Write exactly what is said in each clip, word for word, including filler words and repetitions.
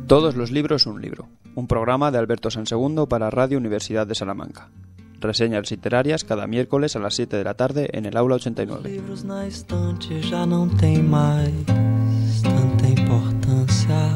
Todos los libros un libro, un programa de Alberto Sansegundo para Radio Universidad de Salamanca. Reseñas literarias cada miércoles a las siete de la tarde en el aula ochenta y nueve. Os livros na estante já não têm mais tanta importância.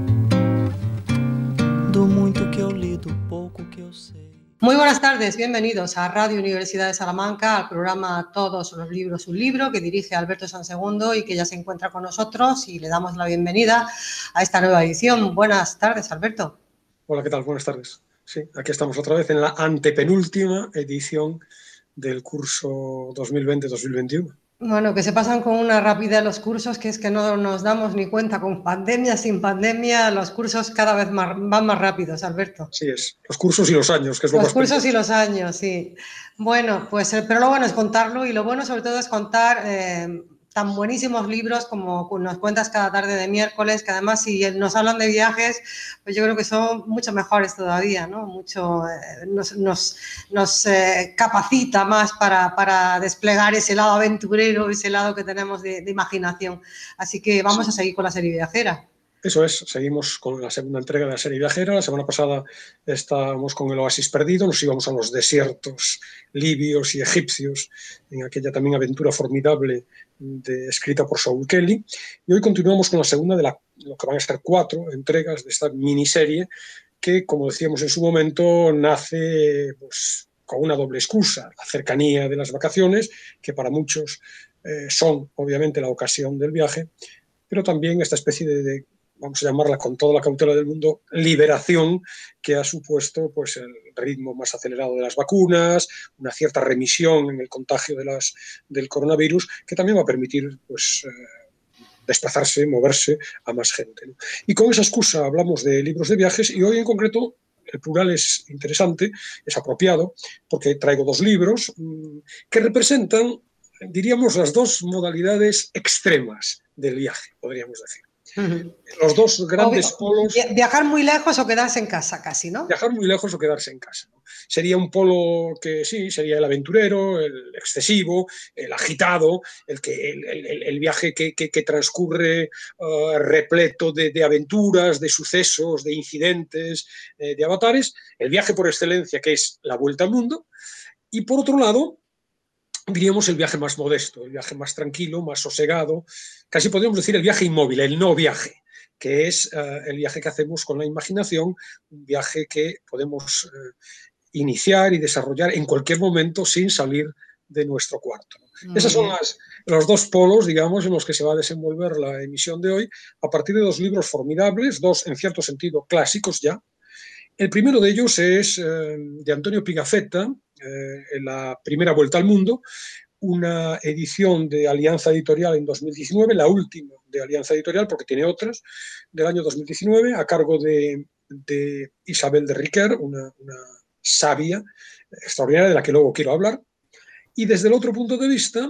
Do muito que eu li, do pouco que eu sei. Muy buenas tardes, bienvenidos a Radio Universidad de Salamanca, al programa Todos los libros un libro, que dirige Alberto Sansegundo y que ya se encuentra con nosotros, y le damos la bienvenida a esta nueva edición. Buenas tardes, Alberto. Hola, ¿qué tal? Buenas tardes. Sí, aquí estamos otra vez en la antepenúltima edición del curso dos mil veinte dos mil veintiuno. Bueno, que se pasan con una rapidez los cursos que es que no nos damos ni cuenta, con pandemia, sin pandemia, los cursos cada vez más, van más rápidos, Alberto. Sí es, los cursos y los años, que es lo Los más cursos pendiente. y los años, sí. Bueno, pues, eh, pero lo bueno es contarlo, y lo bueno sobre todo es contar eh, tan buenísimos libros como nos cuentas cada tarde de miércoles, que además si nos hablan de viajes, pues yo creo que son mucho mejores todavía, ¿no? Mucho, eh, nos, nos, nos eh, capacita más para, para desplegar ese lado aventurero, ese lado que tenemos de, de imaginación. Así que vamos Sí. a seguir con la serie viajera. Eso es, seguimos con la segunda entrega de la serie viajera. La semana pasada estábamos con el oasis perdido, nos íbamos a los desiertos libios y egipcios, en aquella también aventura formidable de, escrita por Saul Kelly. Y hoy continuamos con la segunda de la, lo que van a ser cuatro entregas de esta miniserie que, como decíamos en su momento, nace pues, con una doble excusa: la cercanía de las vacaciones, que para muchos eh, son obviamente la ocasión del viaje, pero también esta especie de, de vamos a llamarla con toda la cautela del mundo, liberación que ha supuesto pues, el ritmo más acelerado de las vacunas, una cierta remisión en el contagio de las, del coronavirus, que también va a permitir pues, eh, desplazarse, moverse a más gente, ¿no? Y con esa excusa hablamos de libros de viajes, y hoy en concreto el plural es interesante, es apropiado, porque traigo dos libros mmm, que representan, diríamos, las dos modalidades extremas del viaje, podríamos decir. Uh-huh. Los dos grandes o, polos. Viajar muy lejos o quedarse en casa casi, ¿no? Viajar muy lejos o quedarse en casa, ¿no? Sería un polo que sí, sería el aventurero, el excesivo, el agitado, el, que, el, el, el viaje que, que, que transcurre uh, repleto de, de aventuras, de sucesos, de incidentes, eh, de avatares. El viaje por excelencia, que es la vuelta al mundo. Y por otro lado, diríamos el viaje más modesto, el viaje más tranquilo, más sosegado, casi podríamos decir el viaje inmóvil, el no viaje, que es uh, el viaje que hacemos con la imaginación, un viaje que podemos uh, iniciar y desarrollar en cualquier momento sin salir de nuestro cuarto. Mm. Esos son las, los dos polos, digamos, en los que se va a desenvolver la emisión de hoy, a partir de dos libros formidables, dos en cierto sentido clásicos ya. El primero de ellos es eh, de Antonio Pigafetta, eh, La primera vuelta al mundo, una edición de Alianza Editorial en dos mil diecinueve, la última de Alianza Editorial, porque tiene otras, del año dos mil diecinueve, a cargo de, de Isabel de Riquer, una, una sabia extraordinaria de la que luego quiero hablar. Y desde el otro punto de vista,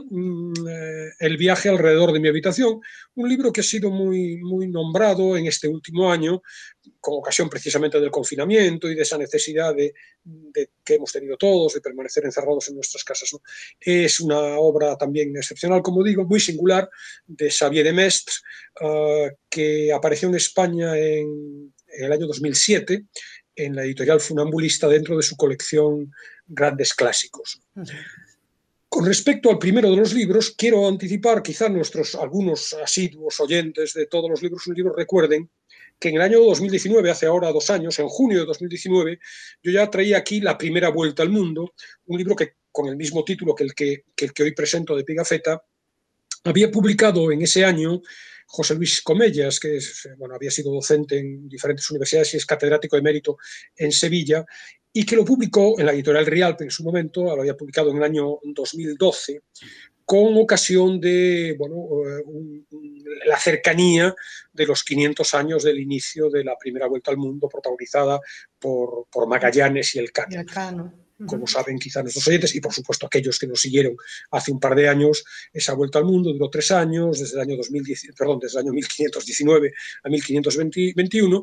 El viaje alrededor de mi habitación, un libro que ha sido muy, muy nombrado en este último año, con ocasión precisamente del confinamiento y de esa necesidad de, de, que hemos tenido todos de permanecer encerrados en nuestras casas, ¿no? Es una obra también excepcional, como digo, muy singular, de Xavier de Mestre, uh, que apareció en España en, en el año dos mil siete, en la editorial Funambulista, dentro de su colección Grandes Clásicos. Uh-huh. Con respecto al primero de los libros, quiero anticipar, quizá nuestros algunos asiduos oyentes de todos los libros un libro recuerden que en el año dos mil diecinueve, hace ahora dos años, en junio de dos mil diecinueve, yo ya traía aquí La primera vuelta al mundo, un libro que con el mismo título que el que, que, el que hoy presento de Pigafetta, había publicado en ese año José Luis Comellas, que es, bueno, había sido docente en diferentes universidades y es catedrático emérito en Sevilla, y que lo publicó en la editorial Rialpe en su momento, lo había publicado en el año dos mil doce, con ocasión de bueno, un, un, la cercanía de los quinientos años del inicio de la primera vuelta al mundo, protagonizada por, por Magallanes y Elcano. Y Elcano. Como saben quizá nuestros oyentes, y por supuesto aquellos que nos siguieron hace un par de años, esa vuelta al mundo duró tres años, desde el año, dos mil diez, perdón, desde el año mil quinientos diecinueve a mil quinientos veintiuno,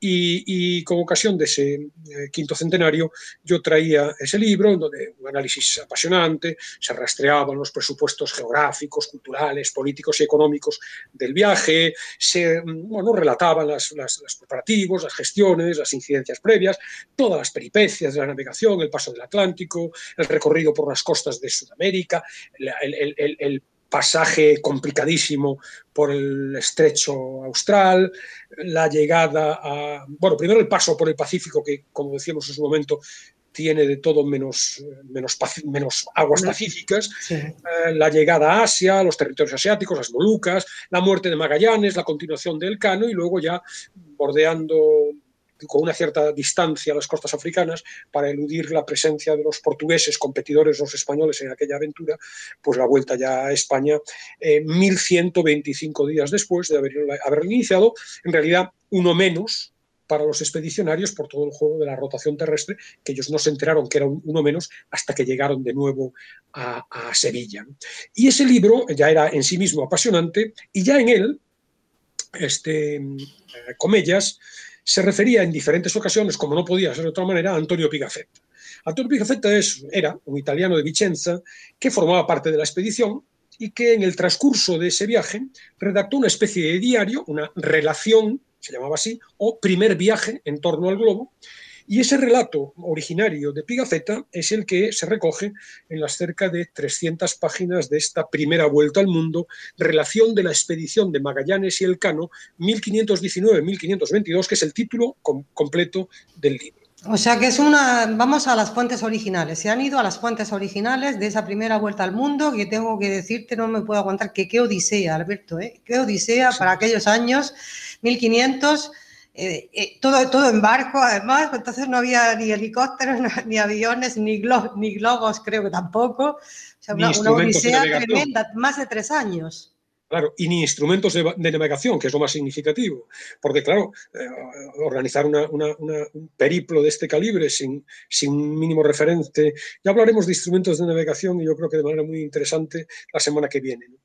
Y, y con ocasión de ese eh, quinto centenario yo traía ese libro, donde un análisis apasionante, se rastreaban los presupuestos geográficos, culturales, políticos y económicos del viaje, se bueno, relataban las, las, los preparativos, las gestiones, las incidencias previas, todas las peripecias de la navegación, el paso del Atlántico, el recorrido por las costas de Sudamérica, el, el, el, el pasaje complicadísimo por el estrecho austral, la llegada a... Bueno, primero el paso por el Pacífico, que, como decíamos en su momento, tiene de todo menos, menos, menos aguas pacíficas, sí. eh, la llegada a Asia, los territorios asiáticos, las Molucas, la muerte de Magallanes, la continuación del Elcano y luego ya bordeando con una cierta distancia a las costas africanas para eludir la presencia de los portugueses, competidores los españoles en aquella aventura, pues la vuelta ya a España eh, mil ciento veinticinco días después de haber, haber iniciado, en realidad uno menos para los expedicionarios por todo el juego de la rotación terrestre, que ellos no se enteraron que era uno menos hasta que llegaron de nuevo a, a Sevilla. Y ese libro ya era en sí mismo apasionante y ya en él, este, eh, Comellas, se refería en diferentes ocasiones, como no podía ser de otra manera, a Antonio Pigafetta. Antonio Pigafetta es, era un italiano de Vicenza que formaba parte de la expedición y que en el transcurso de ese viaje redactó una especie de diario, una relación, se llamaba así, o primer viaje en torno al globo. Y ese relato originario de Pigafetta es el que se recoge en las cerca de trescientas páginas de esta primera vuelta al mundo, relación de la expedición de Magallanes y Elcano mil quinientos diecinueve a mil quinientos veintidós, que es el título com completo del libro. O sea que es una... Vamos a las fuentes originales. Se han ido a las fuentes originales de esa primera vuelta al mundo, que tengo que decirte, no me puedo aguantar, que qué odisea, Alberto, ¿eh? Qué odisea sí. Para aquellos años, mil quinientos... Eh, eh, todo, todo en barco, además, entonces no había ni helicópteros, no, ni aviones, ni, glo ni globos, creo que tampoco. O sea, una, una odisea tremenda, más de tres años. Claro, y ni instrumentos de, de navegación, que es lo más significativo, porque claro, eh, organizar una, una, una, un periplo de este calibre sin, sin un mínimo referente, ya hablaremos de instrumentos de navegación y yo creo que de manera muy interesante la semana que viene, ¿no?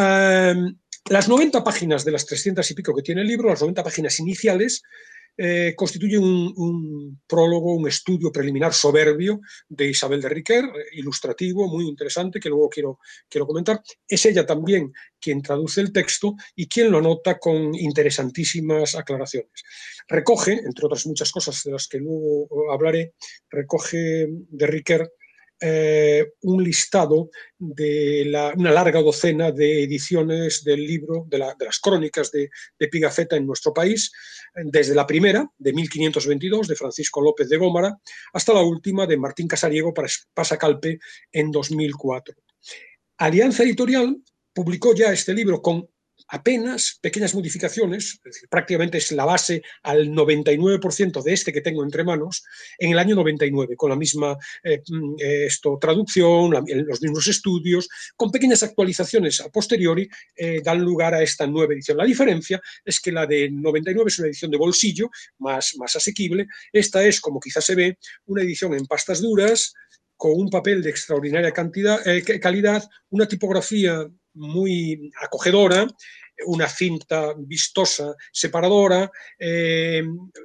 Um, Las noventa páginas de las trescientas y pico que tiene el libro, las noventa páginas iniciales, eh, constituyen un, un prólogo, un estudio preliminar soberbio de Isabel de Riquer, ilustrativo, muy interesante, que luego quiero, quiero comentar. Es ella también quien traduce el texto y quien lo anota con interesantísimas aclaraciones. Recoge, entre otras muchas cosas de las que luego hablaré, recoge de Riquer Eh, un listado de la, una larga docena de ediciones del libro, de, la, de las crónicas de, de Pigafetta en nuestro país, desde la primera, de mil quinientos veintidós, de Francisco López de Gómara, hasta la última, de Martín Casariego para Pasacalpe, en dos mil cuatro. Alianza Editorial publicó ya este libro con apenas pequeñas modificaciones, es decir, prácticamente es la base al noventa y nueve por ciento de este que tengo entre manos, en el año noventa y nueve, con la misma eh, esto, traducción, la, los mismos estudios, con pequeñas actualizaciones a posteriori, eh, dan lugar a esta nueva edición. La diferencia es que la de noventa y nueve es una edición de bolsillo, más, más asequible. Esta es, como quizás se ve, una edición en pastas duras, con un papel de extraordinaria cantidad, eh, calidad, una tipografía muy acogedora, una cinta vistosa, separadora, eh,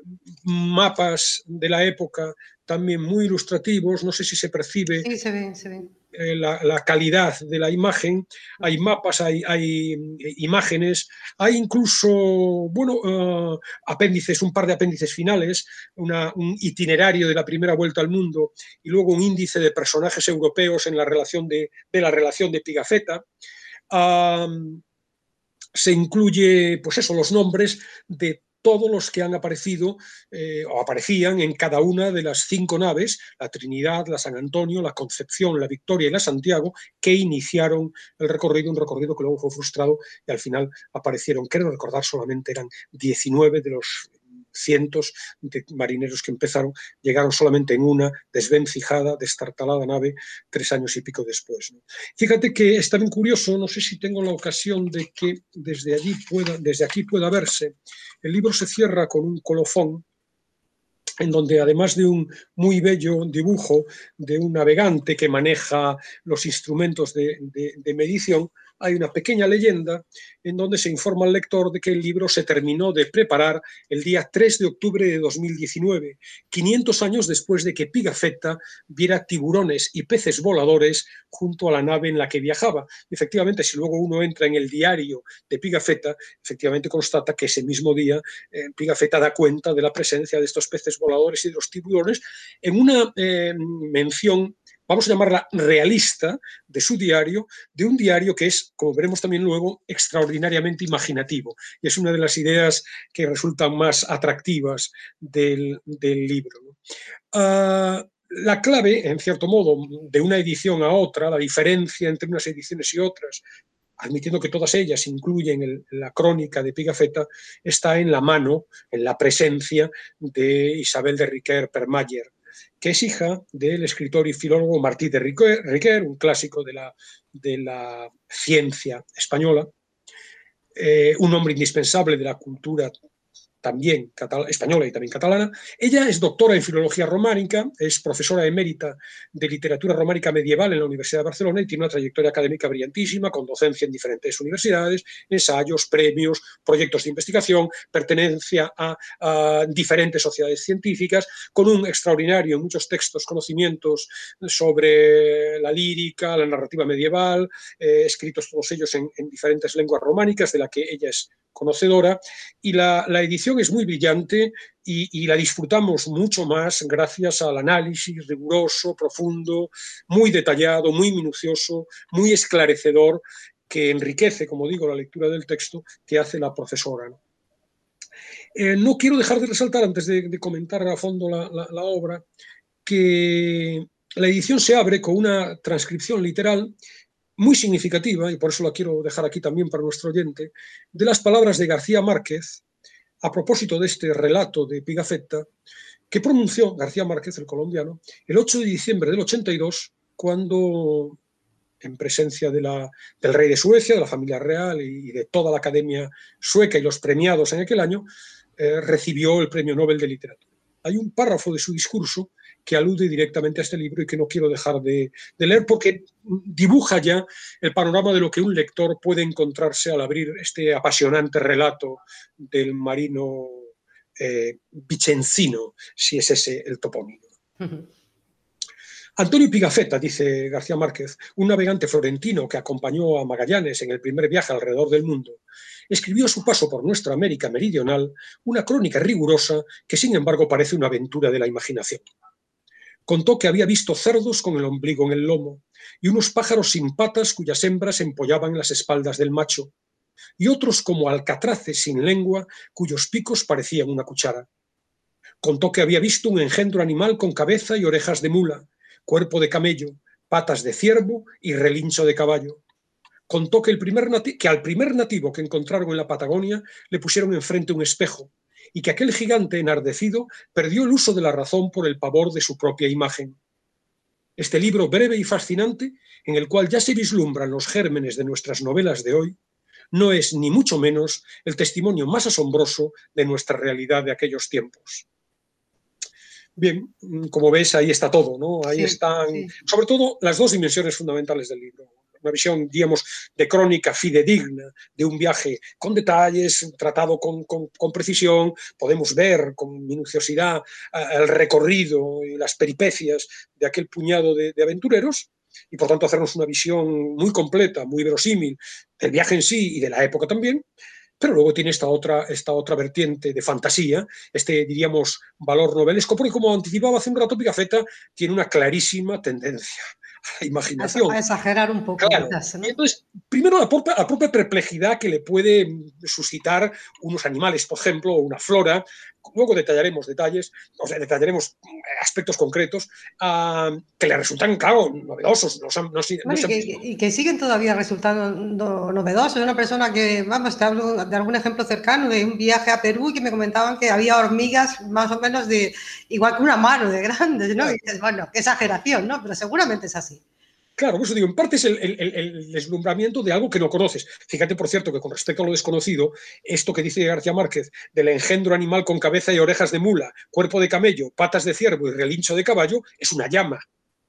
mapas de la época también muy ilustrativos, no sé si se percibe sí, se ve, se ve. Eh, la, la calidad de la imagen, hay mapas, hay, hay imágenes, hay incluso, bueno, uh, apéndices, un par de apéndices finales, una, un itinerario de la primera vuelta al mundo y luego un índice de personajes europeos en la relación de, de la relación de Pigafetta. Uh, se incluye, pues eso, los nombres de todos los que han aparecido eh, o aparecían en cada una de las cinco naves, la Trinidad, la San Antonio, la Concepción, la Victoria y la Santiago, que iniciaron el recorrido, un recorrido que luego fue frustrado y al final aparecieron, creo recordar, solamente eran diecinueve de los cientos de marineros que empezaron, llegaron solamente en una desvencijada, destartalada nave tres años y pico después, ¿no? Fíjate que es también curioso, no sé si tengo la ocasión de que desde allí pueda, desde aquí pueda verse, el libro se cierra con un colofón en donde además de un muy bello dibujo de un navegante que maneja los instrumentos de, de, de medición, hay una pequeña leyenda en donde se informa al lector de que el libro se terminó de preparar el día tres de octubre de dos mil diecinueve, quinientos años después de que Pigafetta viera tiburones y peces voladores junto a la nave en la que viajaba. Y efectivamente, si luego uno entra en el diario de Pigafetta, efectivamente constata que ese mismo día eh, Pigafetta da cuenta de la presencia de estos peces voladores y de los tiburones en una eh, mención, vamos a llamarla realista, de su diario, de un diario que es, como veremos también luego, extraordinariamente imaginativo. Y es una de las ideas que resultan más atractivas del, del libro, ¿no? Uh, la clave, en cierto modo, de una edición a otra, la diferencia entre unas ediciones y otras, admitiendo que todas ellas incluyen el, la crónica de Pigafetta, está en la mano, en la presencia de Isabel de Riquer-Permayer, que es hija del escritor y filólogo Martí de Riquer, un clásico de la, de la ciencia española, eh, un hombre indispensable de la cultura también española y también catalana. Ella es doctora en filología románica, es profesora emérita de literatura románica medieval en la Universidad de Barcelona y tiene una trayectoria académica brillantísima, con docencia en diferentes universidades, ensayos, premios, proyectos de investigación, pertenencia a, a diferentes sociedades científicas, con un extraordinario, en muchos textos, conocimientos sobre la lírica, la narrativa medieval, eh, escritos todos ellos en, en diferentes lenguas románicas, de la que ella es conocedora, y la, la edición es muy brillante y, y la disfrutamos mucho más gracias al análisis riguroso, profundo, muy detallado, muy minucioso, muy esclarecedor, que enriquece, como digo, la lectura del texto que hace la profesora, ¿no? Eh, no quiero dejar de resaltar, antes de, de comentar a fondo la, la, la obra, que la edición se abre con una transcripción literal muy significativa, y por eso la quiero dejar aquí también para nuestro oyente, de las palabras de García Márquez a propósito de este relato de Pigafetta, que pronunció García Márquez, el colombiano, el ocho de diciembre del ochenta y dos, cuando, en presencia de la, del rey de Suecia, de la familia real y de toda la academia sueca y los premiados en aquel año, eh, recibió el Premio Nobel de Literatura. Hay un párrafo de su discurso que alude directamente a este libro y que no quiero dejar de, de leer, porque dibuja ya el panorama de lo que un lector puede encontrarse al abrir este apasionante relato del marino eh, Vicenzino, si es ese el topónimo. Uh-huh. Antonio Pigafetta, dice García Márquez, un navegante florentino que acompañó a Magallanes en el primer viaje alrededor del mundo, escribió a su paso por nuestra América meridional una crónica rigurosa que, sin embargo, parece una aventura de la imaginación. Contó que había visto cerdos con el ombligo en el lomo y unos pájaros sin patas cuyas hembras empollaban las espaldas del macho, y otros como alcatraces sin lengua cuyos picos parecían una cuchara. Contó que había visto un engendro animal con cabeza y orejas de mula, cuerpo de camello, patas de ciervo y relincho de caballo. Contó que, el primer nati- que al primer nativo que encontraron en la Patagonia le pusieron enfrente un espejo, y que aquel gigante enardecido perdió el uso de la razón por el pavor de su propia imagen. Este libro breve y fascinante, en el cual ya se vislumbran los gérmenes de nuestras novelas de hoy, no es ni mucho menos el testimonio más asombroso de nuestra realidad de aquellos tiempos. Bien, como ves, ahí está todo, ¿no? Ahí sí, están, sí. Sobre todo, las dos dimensiones fundamentales del libro. Una visión, digamos, de crónica fidedigna de un viaje con detalles, tratado con, con, con precisión. Podemos ver con minuciosidad uh, el recorrido y las peripecias de aquel puñado de, de aventureros, y por tanto hacernos una visión muy completa, muy verosímil del viaje en sí y de la época también. Pero luego tiene esta otra, esta otra vertiente de fantasía, este, diríamos, valor novelesco, porque, como anticipaba hace un rato, Pigafetta tiene una clarísima tendencia a la imaginación. A exagerar un poco. Claro. Quizás, ¿no? Y entonces, primero, la propia, la propia perplejidad que le puede suscitar unos animales, por ejemplo, o una flora. Luego detallaremos detalles, o sea, detallaremos aspectos concretos uh, que le resultan, claro, novedosos. No, no, no, bueno, no y, que, y que siguen todavía resultando novedosos. Una persona que, vamos, te hablo de algún ejemplo cercano, de un viaje a Perú, y que me comentaban que había hormigas más o menos de igual que una mano de grandes, ¿no? Claro. Y dices, bueno, qué exageración, ¿no? Pero seguramente es así. Claro, por eso digo, en parte es el, el, el deslumbramiento de algo que no conoces. Fíjate, por cierto, que con respecto a lo desconocido, esto que dice García Márquez del engendro animal con cabeza y orejas de mula, cuerpo de camello, patas de ciervo y relincho de caballo, es una llama.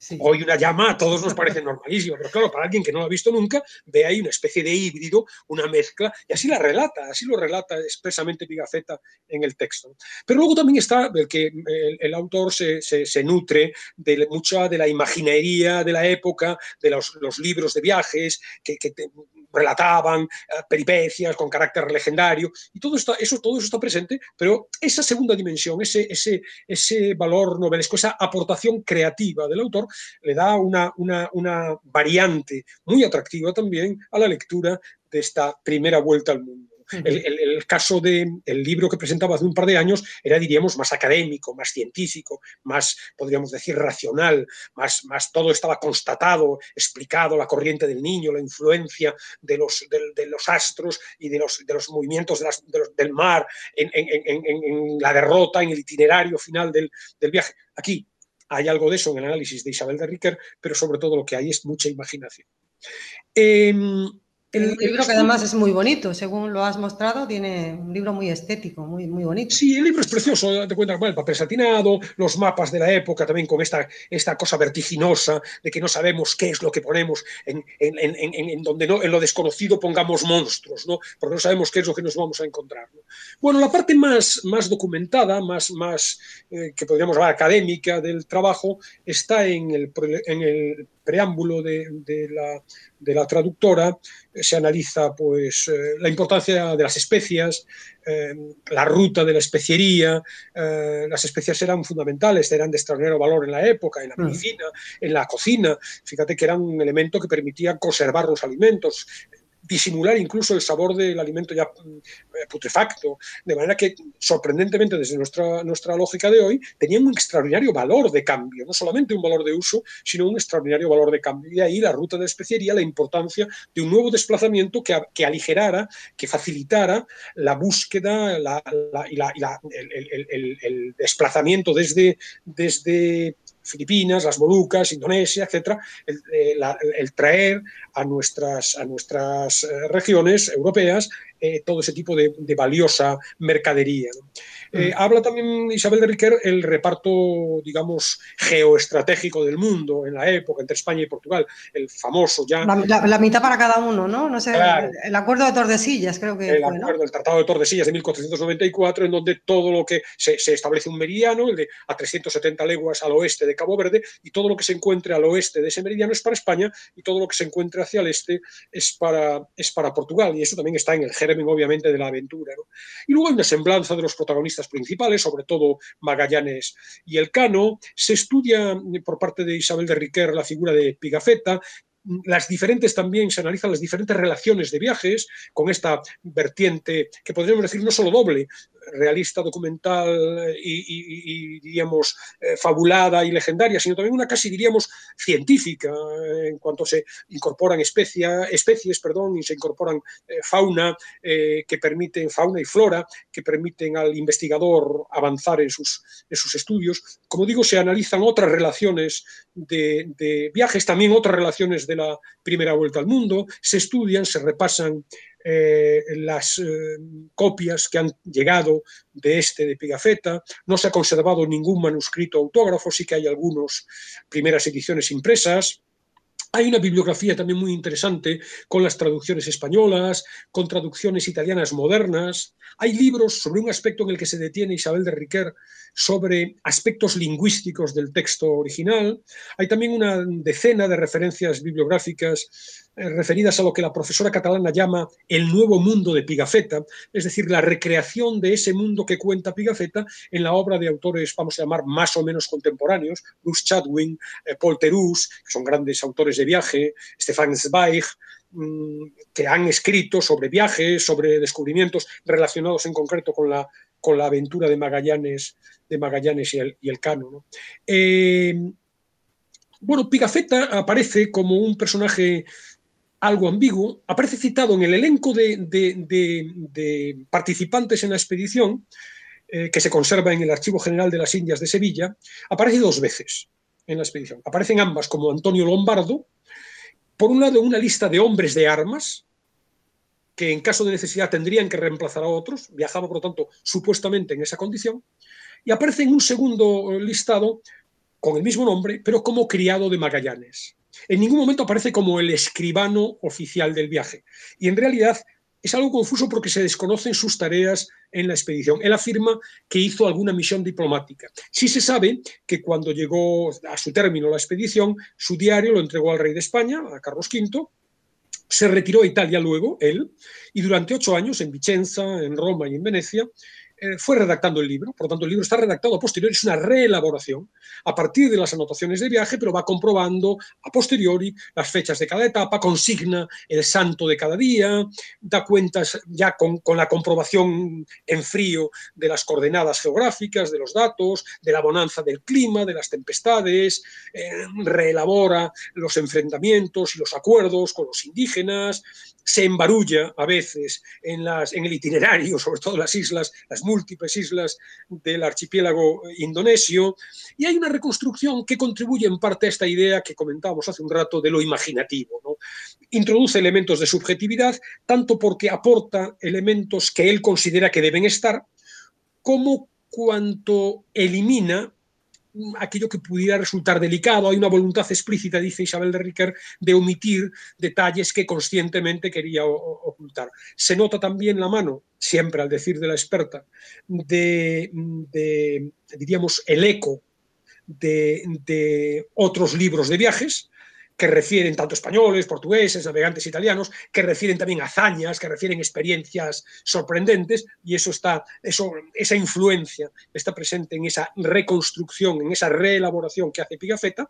Sí. Hoy una llama a todos nos parece normalísima, pero claro, para alguien que no lo ha visto nunca, ve ahí una especie de híbrido, una mezcla, y así la relata, así lo relata expresamente Pigafetta en el texto. Pero luego también está el que el, el autor se, se, se nutre de mucha de la imaginería de la época, de los, los libros de viajes que, que te, relataban uh, peripecias con carácter legendario, y todo, está, eso, todo eso está presente, pero esa segunda dimensión, ese, ese, ese valor novelesco, esa aportación creativa del autor, le da una, una, una variante muy atractiva también a la lectura de esta primera vuelta al mundo. El, el, el caso del de libro que presentaba hace un par de años era, diríamos, más académico, más científico, más, podríamos decir, racional, más, más todo estaba constatado, explicado, la corriente del niño, la influencia de los, de, de los astros y de los, de los movimientos de las, de los, del mar en, en, en, en, en la derrota, en el itinerario final del, del viaje. Aquí hay algo de eso en el análisis de Isabel de Riquer, pero sobre todo lo que hay es mucha imaginación. Eh, El, un libro el, que además es muy bonito, según lo has mostrado, tiene un libro muy estético, muy, muy bonito. Sí, el libro es precioso, te cuentas, bueno, el papel satinado, los mapas de la época también con esta, esta cosa vertiginosa de que no sabemos qué es lo que ponemos, en, en, en, en, en donde no, en lo desconocido pongamos monstruos, ¿no? Porque no sabemos qué es lo que nos vamos a encontrar, ¿no? Bueno, la parte más, más documentada, más, más eh, que podríamos hablar académica del trabajo, está en el, en el preámbulo de, de, la, de la traductora. Se analiza pues, eh, la importancia de las especias, eh, la ruta de la especiería. Eh, las especias eran fundamentales, eran de extraordinario valor en la época, en la medicina, en la cocina. Fíjate que eran un elemento que permitía conservar los alimentos, disimular incluso el sabor del alimento ya putrefacto, de manera que, sorprendentemente, desde nuestra, nuestra lógica de hoy, tenían un extraordinario valor de cambio, no solamente un valor de uso, sino un extraordinario valor de cambio. Y ahí la ruta de especiería, la importancia de un nuevo desplazamiento que, que aligerara, que facilitara la búsqueda la, la, y, la, y la, el, el, el, el desplazamiento desde, desde Filipinas, las Molucas, Indonesia, etcétera, el, el, el traer a nuestras, a nuestras regiones europeas eh, todo ese tipo de, de valiosa mercadería, ¿no? Eh, mm. Habla también Isabel de Riquer el reparto, digamos, geoestratégico del mundo en la época entre España y Portugal, el famoso ya... La, la, la mitad para cada uno, ¿no? No sé, claro. El acuerdo de Tordesillas creo que el fue, acuerdo, ¿no? El Tratado de Tordesillas de mil cuatrocientos noventa y cuatro, en donde todo lo que se, se establece un meridiano, el de a trescientas setenta leguas al oeste de Cabo Verde, y todo lo que se encuentre al oeste de ese meridiano es para España, y todo lo que se encuentre hacia el este es para, es para Portugal, y eso también está en el germen, obviamente, de la aventura, ¿no? Y luego hay una semblanza de los protagonistas principales, sobre todo Magallanes y Elcano. Se estudia por parte de Isabel de Riquer la figura de Pigafetta. Las diferentes también, se analizan las diferentes relaciones de viajes con esta vertiente que podríamos decir no solo doble, realista, documental y, y, y diríamos, eh, fabulada y legendaria, sino también una casi, diríamos, científica, eh, en cuanto se incorporan especia, especies perdón, y se incorporan eh, fauna, eh, que permiten, fauna y flora, que permiten al investigador avanzar en sus, en sus estudios. Como digo, se analizan otras relaciones de, de viajes, también otras relaciones de la primera vuelta al mundo, se estudian, se repasan Eh, las eh, copias que han llegado de este de Pigafetta. No se ha conservado ningún manuscrito autógrafo, sí que hay algunas primeras ediciones impresas. Hay una bibliografía también muy interesante con las traducciones españolas, con traducciones italianas modernas. Hay libros sobre un aspecto en el que se detiene Isabel de Riquer, sobre aspectos lingüísticos del texto original. Hay también una decena de referencias bibliográficas eh, referidas a lo que la profesora catalana llama el nuevo mundo de Pigafetta, es decir, la recreación de ese mundo que cuenta Pigafetta en la obra de autores, vamos a llamar, más o menos contemporáneos, Bruce Chatwin, eh, Paul Theroux, que son grandes autores de viaje, Stefan Zweig, mmm, que han escrito sobre viajes, sobre descubrimientos relacionados en concreto con la, con la aventura de Magallanes, de Magallanes y el, y el Cano, ¿no? Eh, bueno, Pigafetta aparece como un personaje algo ambiguo, aparece citado en el elenco de, de, de, de participantes en la expedición, eh, que se conserva en el Archivo General de las Indias de Sevilla, aparece dos veces en la expedición. Aparecen ambas como Antonio Lombardo, por un lado una lista de hombres de armas, que en caso de necesidad tendrían que reemplazar a otros, viajaba por lo tanto supuestamente en esa condición, y aparece en un segundo listado con el mismo nombre, pero como criado de Magallanes. En ningún momento aparece como el escribano oficial del viaje. Y en realidad es algo confuso porque se desconocen sus tareas en la expedición. Él afirma que hizo alguna misión diplomática. Sí se sabe que cuando llegó a su término la expedición, su diario lo entregó al rey de España, a Carlos quinto, se retiró a Italia luego, él, y durante ocho años en Vicenza, en Roma y en Venecia, eh, fue redactando el libro. Por lo tanto, el libro está redactado a posteriori, es una reelaboración a partir de las anotaciones de viaje, pero va comprobando a posteriori las fechas de cada etapa, consigna el santo de cada día, da cuentas ya con, con la comprobación en frío de las coordenadas geográficas, de los datos, de la bonanza del clima, de las tempestades, eh, reelabora los enfrentamientos y los acuerdos con los indígenas, se embarulla a veces en, las, en el itinerario, sobre todo las islas, las múltiples islas del archipiélago indonesio, y hay una reconstrucción que contribuye en parte a esta idea que comentábamos hace un rato de lo imaginativo, ¿no? Introduce elementos de subjetividad, tanto porque aporta elementos que él considera que deben estar, como cuanto elimina aquello que pudiera resultar delicado. Hay una voluntad explícita, dice Isabel de Riquer, de omitir detalles que conscientemente quería ocultar. Se nota también la mano, siempre al decir de la experta, de, de diríamos, el eco de, de otros libros de viajes, que refieren tanto españoles, portugueses, navegantes italianos, que refieren también hazañas, que refieren experiencias sorprendentes, y eso está, eso, esa influencia está presente en esa reconstrucción, en esa reelaboración que hace Pigafetta,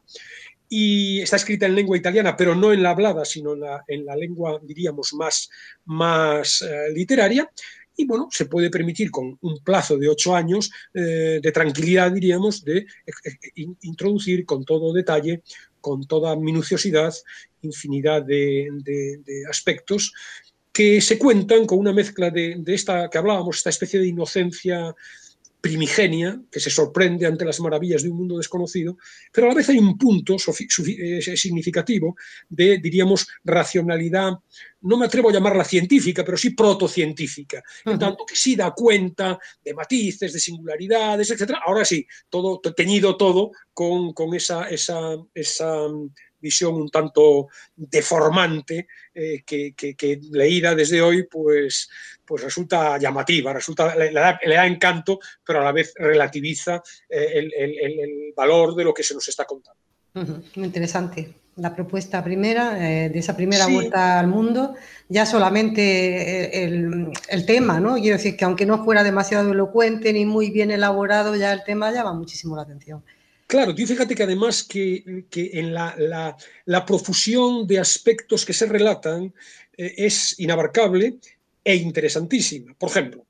y está escrita en lengua italiana, pero no en la hablada, sino en la, en la lengua, diríamos, más, más eh, literaria. Y bueno, se puede permitir con un plazo de ocho años eh, de tranquilidad, diríamos, de eh, eh, introducir con todo detalle, con toda minuciosidad, infinidad de, de, de aspectos que se cuentan con una mezcla de, de esta que hablábamos, esta especie de inocencia primigenia, que se sorprende ante las maravillas de un mundo desconocido, pero a la vez hay un punto significativo de, diríamos, racionalidad, no me atrevo a llamarla científica, pero sí protocientífica, uh-huh. En tanto que sí da cuenta de matices, de singularidades, etcétera. Ahora sí, todo teñido todo con, con esa, esa, esa visión un tanto deformante eh, que, que, que leída desde hoy pues, pues resulta llamativa, resulta, le, le, da, le da encanto, pero a la vez relativiza eh, el, el, el valor de lo que se nos está contando. Uh-huh. Muy interesante. La propuesta primera, eh, de esa primera sí. vuelta al mundo, ya solamente el, el tema, ¿no? Quiero decir que aunque no fuera demasiado elocuente ni muy bien elaborado, ya el tema llama muchísimo la atención. Claro, tú fíjate que además que, que en la, la, la profusión de aspectos que se relatan eh, es inabarcable e interesantísima. Por ejemplo,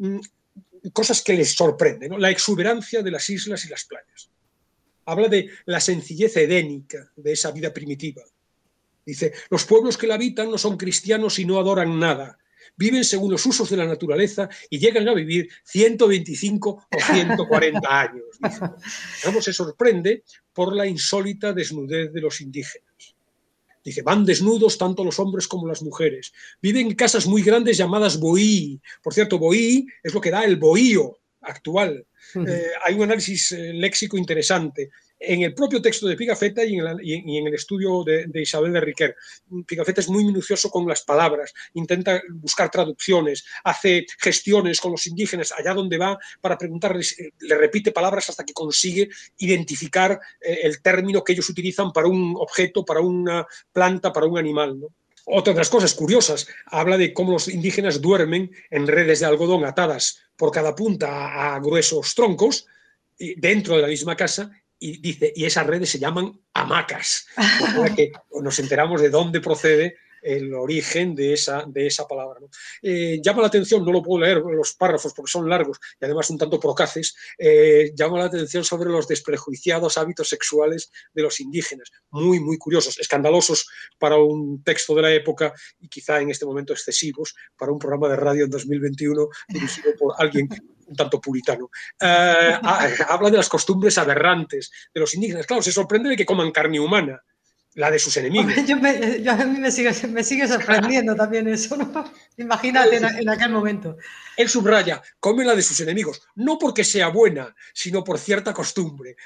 cosas que les sorprenden, ¿no? La exuberancia de las islas y las playas. Habla de la sencillez edénica de esa vida primitiva. Dice, los pueblos que la habitan no son cristianos y no adoran nada. Viven según los usos de la naturaleza y llegan a vivir ciento veinticinco o ciento cuarenta años. Dice. Digamos, se sorprende por la insólita desnudez de los indígenas. Dice, van desnudos tanto los hombres como las mujeres. Viven en casas muy grandes llamadas bohí. Por cierto, bohí es lo que da el bohío actual. Uh-huh. Eh, hay un análisis eh, léxico interesante en el propio texto de Pigafetta y en el, y en, y en el estudio de, de Isabel de Riquer. Pigafetta es muy minucioso con las palabras, intenta buscar traducciones, hace gestiones con los indígenas allá donde va para preguntarles, le repite palabras hasta que consigue identificar eh, el término que ellos utilizan para un objeto, para una planta, para un animal, ¿no? Otra de las cosas curiosas, habla de cómo los indígenas duermen en redes de algodón atadas por cada punta a, a gruesos troncos dentro de la misma casa, y dice, y esas redes se llaman hamacas. Para que nos enteramos de dónde procede el origen de esa, de esa palabra, ¿no? Eh, llama la atención, no lo puedo leer los párrafos porque son largos y además un tanto procaces, eh, llama la atención sobre los desprejuiciados hábitos sexuales de los indígenas, muy, muy curiosos, escandalosos para un texto de la época y quizá en este momento excesivos para un programa de radio en dos mil veintiuno dirigido por alguien un tanto puritano. Eh, habla de las costumbres aberrantes de los indígenas. Claro, se sorprende de que coman carne humana, la de sus enemigos. Yo me, yo, a mí me sigue, me sigue sorprendiendo también eso, ¿no? Imagínate en, en aquel momento. Él subraya, come la de sus enemigos, no porque sea buena, sino por cierta costumbre.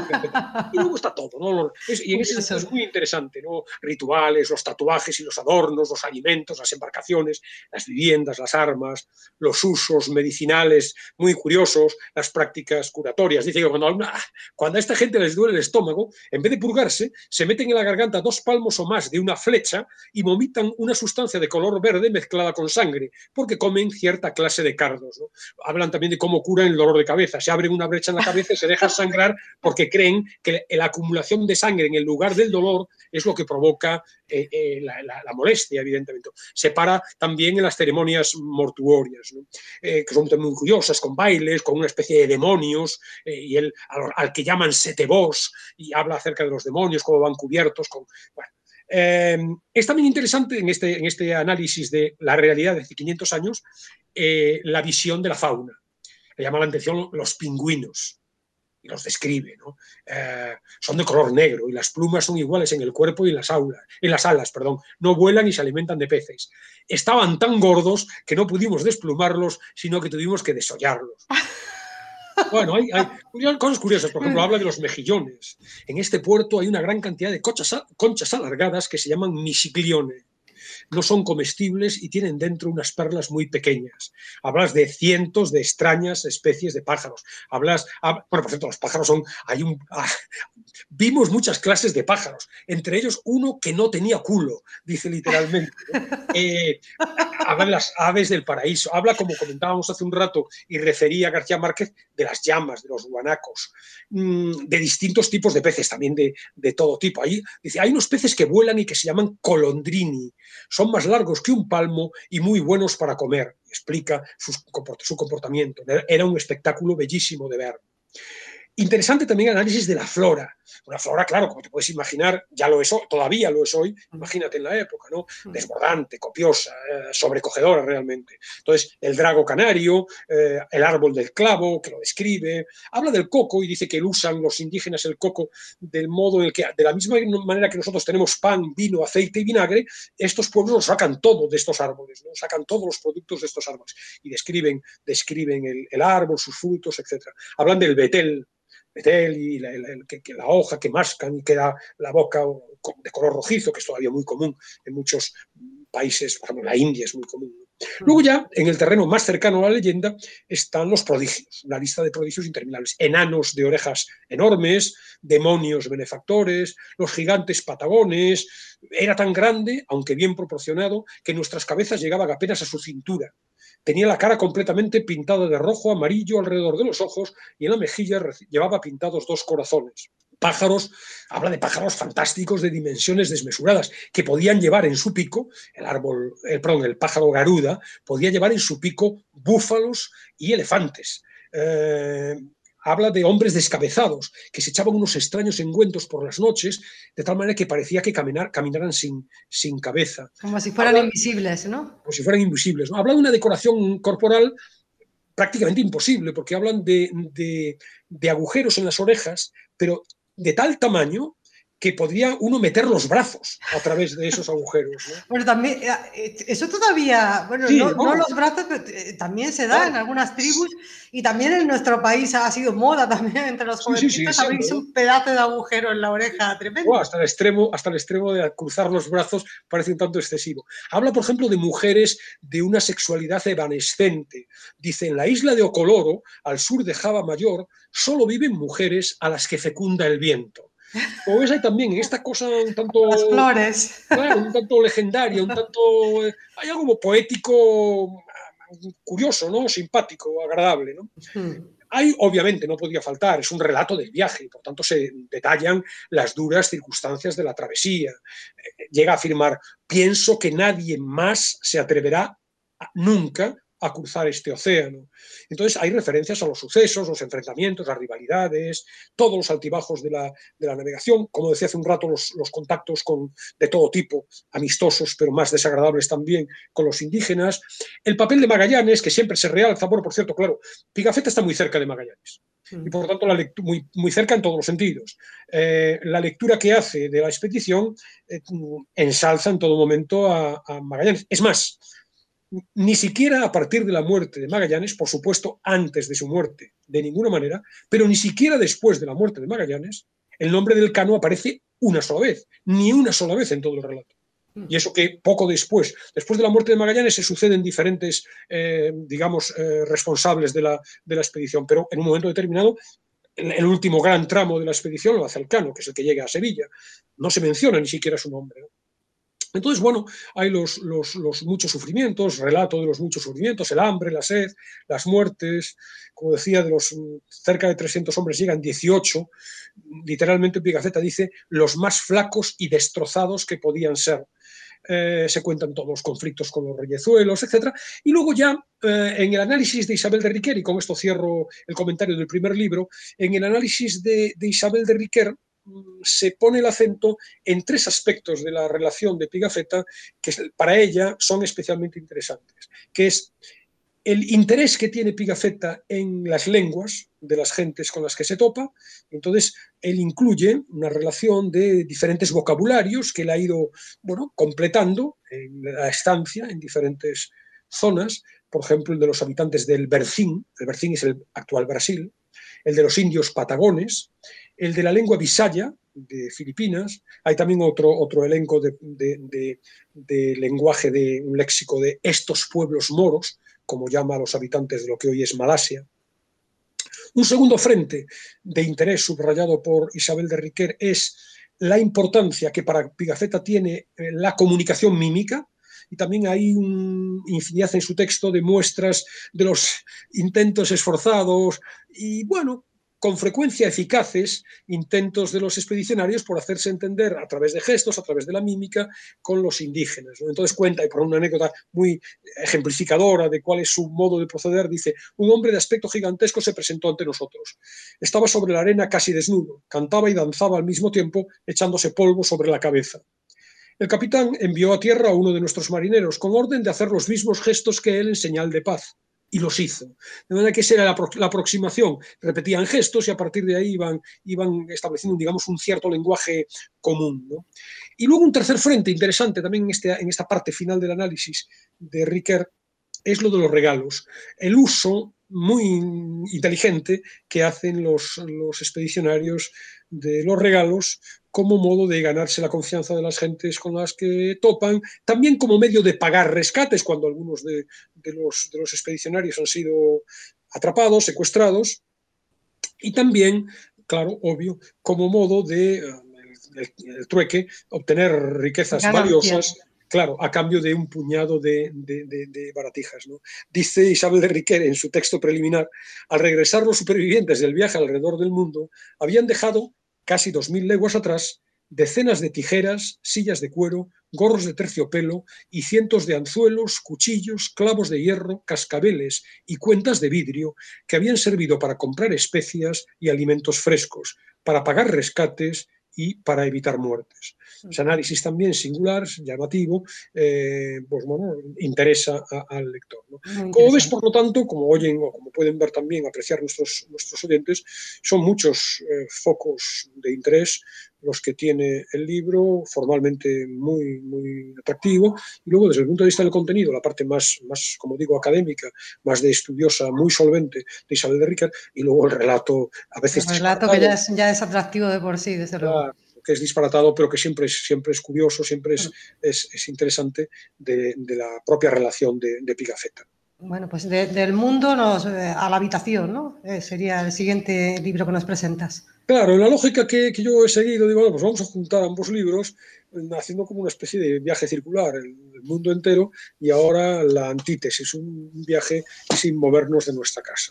Y luego está todo, ¿no? Es, y en ese sentido es muy interesante, ¿no? Rituales, los tatuajes y los adornos, los alimentos, las embarcaciones, las viviendas, las armas, los usos medicinales muy curiosos, las prácticas curatorias. Dice que cuando a, una, cuando a esta gente les duele el estómago, en vez de purgarse, se meten en la garganta dos palmos o más de una flecha y vomitan una sustancia de color verde mezclada con sangre, porque comen cierta clase de cardos, ¿no? Hablan también de cómo curan el dolor de cabeza. Se abren una brecha en la cabeza y se dejan sangrar porque creen que la acumulación de sangre en el lugar del dolor es lo que provoca eh, eh, la, la, la molestia, evidentemente. Se para también en las ceremonias mortuorias, ¿no? eh, que son muy curiosas, con bailes, con una especie de demonios, eh, y él, al, al que llaman setebos, y habla acerca de los demonios, cómo van cubiertos con... Bueno, Eh, es también interesante en este, en este análisis de la realidad de hace quinientos años eh, la visión de la fauna. Le llama la atención los pingüinos y los describe, ¿no? Eh, son de color negro y las plumas son iguales en el cuerpo y en las, aulas, en las alas, perdón. No vuelan y se alimentan de peces. Estaban tan gordos que no pudimos desplumarlos, sino que tuvimos que desollarlos. Bueno, hay, hay cosas curiosas. Por ejemplo, habla de los mejillones. En este puerto hay una gran cantidad de conchas, conchas alargadas que se llaman misiglione. No son comestibles y tienen dentro unas perlas muy pequeñas. Hablas de cientos de extrañas especies de pájaros. Hablas, hab, bueno, por cierto, los pájaros son, hay un, ah, vimos muchas clases de pájaros, entre ellos uno que no tenía culo, dice literalmente, ¿no? Eh, habla de las aves del paraíso, habla, como comentábamos hace un rato y refería a García Márquez, de las llamas, de los guanacos, de distintos tipos de peces, también de, de todo tipo. Ahí, dice, hay unos peces que vuelan y que se llaman colondrini, son más largos que un palmo y muy buenos para comer. Explica sus, su comportamiento. Era un espectáculo bellísimo de ver. Interesante también el análisis de la flora. Una flora, claro, como te puedes imaginar, ya lo es hoy, todavía lo es hoy, imagínate en la época, ¿no? Desbordante, copiosa, eh, sobrecogedora realmente. Entonces, el drago canario, eh, el árbol del clavo, que lo describe, habla del coco y dice que usan los indígenas el coco del modo en el que, de la misma manera que nosotros tenemos pan, vino, aceite y vinagre, estos pueblos lo sacan todo de estos árboles, ¿no? Sacan todos los productos de estos árboles y describen, describen el, el árbol, sus frutos, etcétera. Hablan del betel, betel y la, la, que, que la hoja que mascan y queda la boca de color rojizo, que es todavía muy común en muchos países, por ejemplo, la India es muy común. Luego ya, en el terreno más cercano a la leyenda, están los prodigios, una lista de prodigios interminables, enanos de orejas enormes, demonios benefactores, los gigantes patagones. Era tan grande, aunque bien proporcionado, que nuestras cabezas llegaban apenas a su cintura. Tenía la cara completamente pintada de rojo, amarillo alrededor de los ojos y en la mejilla llevaba pintados dos corazones. Pájaros, habla de pájaros fantásticos de dimensiones desmesuradas que podían llevar en su pico, el árbol, el, perdón, el pájaro garuda, podía llevar en su pico búfalos y elefantes. Eh, habla de hombres descabezados que se echaban unos extraños engüentos por las noches, de tal manera que parecía que caminar, caminaran sin, sin cabeza. Como si fueran habla, invisibles, ¿no? Como si fueran invisibles, ¿no? Habla de una decoración corporal prácticamente imposible, porque hablan de, de, de agujeros en las orejas, pero de tal tamaño que podría uno meter los brazos a través de esos agujeros, ¿no? Bueno, también, eso todavía, bueno, sí, no, no. no los brazos, pero también se da claro. En algunas tribus y también en nuestro país ha sido moda también entre los jovencitos, sí, sí, sí, abrirse sí, un pedazo de agujero en la oreja tremendo. Oh, hasta el extremo, hasta el extremo de cruzar los brazos parece un tanto excesivo. Habla, por ejemplo, de mujeres de una sexualidad evanescente. Dice, en la isla de Ocoloro, al sur de Java Mayor, solo viven mujeres a las que fecunda el viento. Como ves, hay también en esta cosa un tanto... Las flores. Claro, un tanto legendaria, un tanto... Hay algo poético, curioso, ¿no? Simpático, agradable, ¿no? Hmm. Hay, obviamente, no podía faltar, es un relato del viaje, y por tanto se detallan las duras circunstancias de la travesía. Llega a afirmar, pienso que nadie más se atreverá nunca a cruzar este océano. Entonces hay referencias a los sucesos, los enfrentamientos, las rivalidades, todos los altibajos de la, de la navegación, como decía hace un rato, los, los contactos con, de todo tipo, amistosos, pero más desagradables también, con los indígenas. El papel de Magallanes, que siempre se realza, bueno, por cierto, claro, Pigafetta está muy cerca de Magallanes, y por lo tanto la lectura, muy, muy cerca en todos los sentidos. Eh, la lectura que hace de la expedición eh, ensalza en todo momento a, a Magallanes. Es más, ni siquiera a partir de la muerte de Magallanes, por supuesto antes de su muerte, de ninguna manera, pero ni siquiera después de la muerte de Magallanes, el nombre del Cano aparece una sola vez, ni una sola vez en todo el relato. Y eso que poco después, después de la muerte de Magallanes, se suceden diferentes, eh, digamos, eh, responsables de la, de la expedición, pero en un momento determinado, el, el último gran tramo de la expedición lo hace el Cano, que es el que llega a Sevilla. No se menciona ni siquiera su nombre, ¿no? Entonces, bueno, hay los, los, los muchos sufrimientos, relato de los muchos sufrimientos, el hambre, la sed, las muertes. Como decía, de los cerca de trescientos hombres llegan dieciocho. Literalmente Pigafetta dice los más flacos y destrozados que podían ser. Eh, se cuentan todos los conflictos con los reyezuelos, etcétera. Y luego ya eh, en el análisis de Isabel de Riquer, y con esto cierro el comentario del primer libro, en el análisis de, de Isabel de Riquer se pone el acento en tres aspectos de la relación de Pigafetta que para ella son especialmente interesantes, que es el interés que tiene Pigafetta en las lenguas de las gentes con las que se topa. Entonces, él incluye una relación de diferentes vocabularios que él ha ido, bueno, completando en la estancia en diferentes zonas. Por ejemplo, el de los habitantes del Bercín, el Bercín es el actual Brasil, el de los indios patagones, el de la lengua bisaya de Filipinas. Hay también otro, otro elenco de, de, de, de lenguaje, de un léxico de estos pueblos moros, como llama a los habitantes de lo que hoy es Malasia. Un segundo frente de interés subrayado por Isabel de Riquer es la importancia que para Pigafetta tiene la comunicación mímica, y también hay una infinidad en su texto de muestras de los intentos esforzados y, bueno, con frecuencia eficaces, intentos de los expedicionarios por hacerse entender a través de gestos, a través de la mímica, con los indígenas, ¿no? Entonces cuenta, y por una anécdota muy ejemplificadora de cuál es su modo de proceder, dice: un hombre de aspecto gigantesco se presentó ante nosotros. Estaba sobre la arena casi desnudo, cantaba y danzaba al mismo tiempo, echándose polvo sobre la cabeza. El capitán envió a tierra a uno de nuestros marineros con orden de hacer los mismos gestos que él en señal de paz. Y los hizo. De manera que esa era la, la aproximación. Repetían gestos y a partir de ahí iban, iban estableciendo, digamos, un cierto lenguaje común, ¿no? Y luego un tercer frente interesante también en, este, en esta parte final del análisis de Riquer es lo de los regalos. El uso muy inteligente que hacen los, los expedicionarios de los regalos como modo de ganarse la confianza de las gentes con las que topan, también como medio de pagar rescates cuando algunos de, de, los, de los expedicionarios han sido atrapados, secuestrados, y también, claro, obvio, como modo de, el, el trueque, obtener riquezas Ganancia. valiosas, claro, a cambio de un puñado de, de, de, de baratijas, ¿no? Dice Isabel de Riquer en su texto preliminar: al regresar los supervivientes del viaje alrededor del mundo, habían dejado, casi dos mil leguas atrás, decenas de tijeras, sillas de cuero, gorros de terciopelo y cientos de anzuelos, cuchillos, clavos de hierro, cascabeles y cuentas de vidrio que habían servido para comprar especias y alimentos frescos, para pagar rescates y para evitar muertes. Ese análisis también singular, llamativo, eh, pues bueno, interesa a, al lector, ¿no? Como ves, por lo tanto, como oyen o como pueden ver también, apreciar nuestros, nuestros oyentes, son muchos eh, focos de interés los que tiene el libro, formalmente muy, muy atractivo, y luego desde el punto de vista del contenido, la parte más, más, como digo, académica, más de estudiosa, muy solvente de Isabel de Riquer, y luego el relato a veces el relato que ya es, ya es atractivo de por sí, desde luego. Claro, que es disparatado, pero que siempre es, siempre es curioso, siempre es, es, es interesante de, de la propia relación de, de Pigafetta. Bueno, pues de, del mundo nos, eh, a la habitación, ¿no? Eh, sería el siguiente libro que nos presentas. Claro, en la lógica que, que yo he seguido, digo, bueno, pues vamos a juntar ambos libros, haciendo como una especie de viaje circular, el, el mundo entero, y ahora la antítesis, un viaje sin movernos de nuestra casa.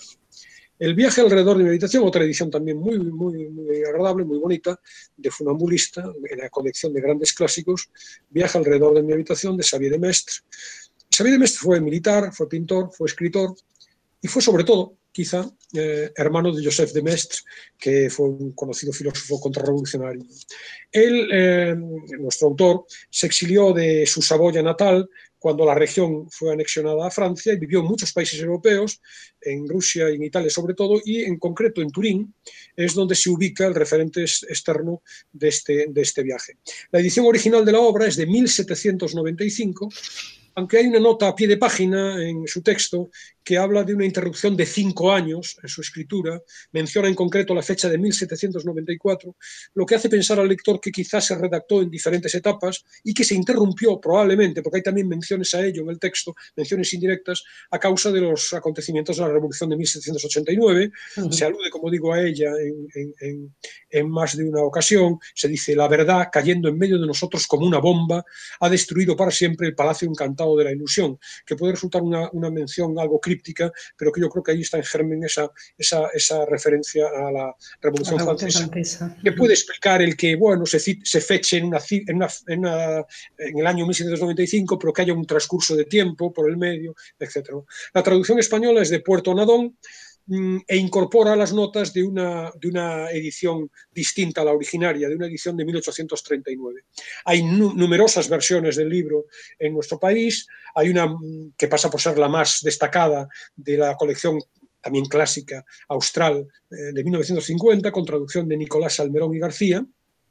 El viaje alrededor de mi habitación, otra edición también muy, muy, muy agradable, muy bonita, de Funambulista, en la colección de grandes clásicos, Viaje alrededor de mi habitación, de Xavier de Mestre. Xavier de Mestre fue militar, fue pintor, fue escritor, y fue sobre todo, quizá, eh, hermano de Joseph de Mestre, que fue un conocido filósofo contrarrevolucionario. Él, eh, nuestro autor, se exilió de su Saboya natal cuando la región fue anexionada a Francia y vivió en muchos países europeos, en Rusia y en Italia sobre todo, y en concreto en Turín es donde se ubica el referente externo de este, de este viaje. La edición original de la obra es de mil setecientos noventa y cinco aunque hay una nota a pie de página en su texto que habla de una interrupción de cinco años en su escritura, menciona en concreto la fecha de mil setecientos noventa y cuatro, lo que hace pensar al lector que quizás se redactó en diferentes etapas y que se interrumpió probablemente, porque hay también menciones a ello en el texto, menciones indirectas, a causa de los acontecimientos de la Revolución de mil setecientos ochenta y nueve. Uh-huh. Se alude, como digo, a ella en, en, en, en más de una ocasión. Se dice: la verdad, cayendo en medio de nosotros como una bomba, ha destruido para siempre el palacio encantado de la ilusión, que puede resultar una, una mención algo críptica, pero que yo creo que ahí está en germen esa, esa, esa referencia a la Revolución, la Revolución Francesa, francesa, que puede explicar el que, bueno, se, se feche en, una, en, una, en, una, en el año mil setecientos noventa y cinco, pero que haya un transcurso de tiempo por el medio, etcétera. La traducción española es de Puerto Nadón e incorpora las notas de una, de una edición distinta a la originaria, de una edición de mil ochocientos treinta y nueve. Hay nu numerosas versiones del libro en nuestro país. Hay una que pasa por ser la más destacada de la colección también clásica austral eh, de mil novecientos cincuenta, con traducción de Nicolás Salmerón y García.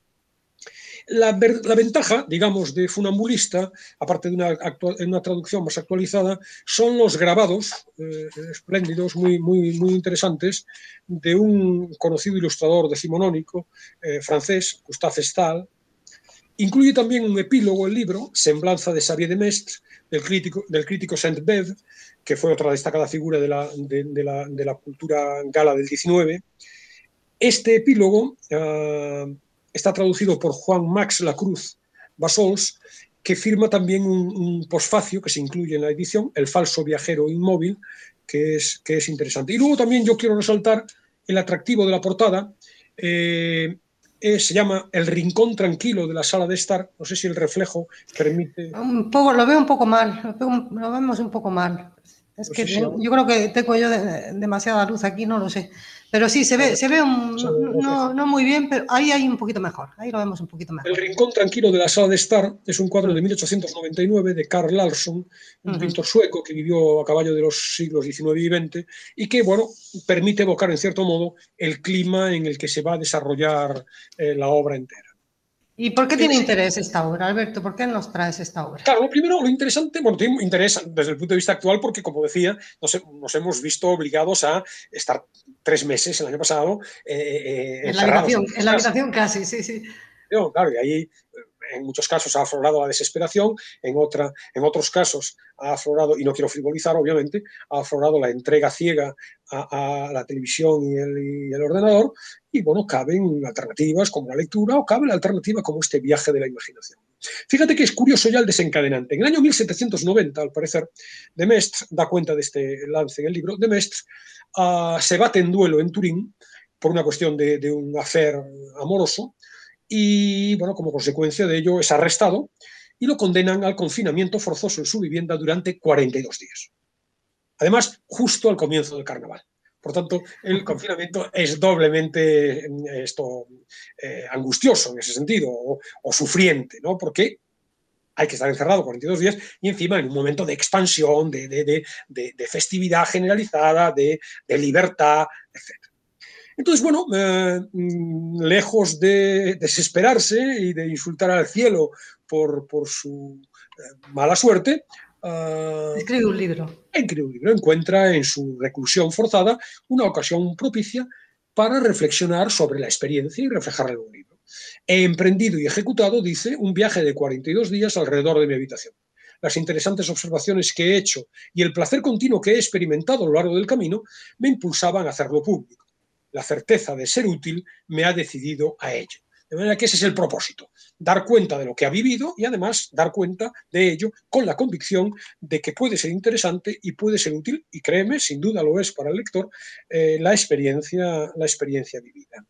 La, la ventaja, digamos, de Funambulista, aparte de una, actual, una traducción más actualizada, son los grabados eh, espléndidos, muy, muy, muy interesantes, de un conocido ilustrador decimonónico eh, francés, Gustave Stahl. Incluye también un epílogo el libro, Semblanza de Xavier de Maistre, del crítico, del crítico Saint-Beuve, que fue otra destacada figura de la, de, de la, de la cultura gala del diecinueve. Este epílogo uh, está traducido por Juan Max Lacruz Bassols, que firma también un, un posfacio que se incluye en la edición, El falso viajero inmóvil, que es, que es interesante. Y luego también yo quiero resaltar el atractivo de la portada. Eh, eh, se llama El rincón tranquilo de la sala de estar. No sé si el reflejo permite... Un poco, lo veo un poco mal, lo, veo, lo vemos un poco mal. Es que yo creo que tengo yo de, demasiada luz aquí, no lo sé. Pero sí, se ve, se ve un, no, no, no muy bien, pero ahí hay un poquito mejor. Ahí lo vemos un poquito mejor. El rincón tranquilo de la sala de estar es un cuadro de mil ochocientos noventa y nueve de Carl Larsson, un uh-huh. pintor sueco que vivió a caballo de los siglos diecinueve y veinte y que, bueno, permite evocar en cierto modo el clima en el que se va a desarrollar eh, la obra entera. ¿Y por qué tiene interés esta obra, Alberto? ¿Por qué nos traes esta obra? Claro, lo primero, lo interesante, bueno, tiene interés desde el punto de vista actual porque, como decía, nos, nos hemos visto obligados a estar tres meses el año pasado eh, en, la habitación, en la habitación casi, sí, sí. No, claro, y ahí en muchos casos ha aflorado la desesperación, en, otra, en otros casos ha aflorado, y no quiero frivolizar obviamente, ha aflorado la entrega ciega a, a la televisión y el, y el ordenador, y bueno, caben alternativas como la lectura o cabe la alternativa como este viaje de la imaginación. Fíjate que es curioso ya el desencadenante. En el año mil setecientos noventa, al parecer, de Maistre da cuenta de este lance en el libro, de Maistre uh, se bate en duelo en Turín por una cuestión de, de un affair amoroso, y, bueno, como consecuencia de ello es arrestado y lo condenan al confinamiento forzoso en su vivienda durante cuarenta y dos días. Además, justo al comienzo del carnaval. Por tanto, el confinamiento es doblemente esto, eh, angustioso en ese sentido, o, o sufriente, ¿no? Porque hay que estar encerrado cuarenta y dos días y encima en un momento de expansión, de, de, de, de, de festividad generalizada, de, de libertad, etcétera. Entonces, bueno, eh, lejos de desesperarse y de insultar al cielo por, por su eh, mala suerte, uh, escribe un libro. Escribe un libro, encuentra en su reclusión forzada una ocasión propicia para reflexionar sobre la experiencia y reflejarla en un libro. He emprendido y ejecutado, dice, un viaje de cuarenta y dos días alrededor de mi habitación. Las interesantes observaciones que he hecho y el placer continuo que he experimentado a lo largo del camino me impulsaban a hacerlo público. La certeza de ser útil me ha decidido a ello. De manera que ese es el propósito, dar cuenta de lo que ha vivido y además dar cuenta de ello con la convicción de que puede ser interesante y puede ser útil, y créeme, sin duda lo es para el lector, eh, la experiencia, la experiencia vivida.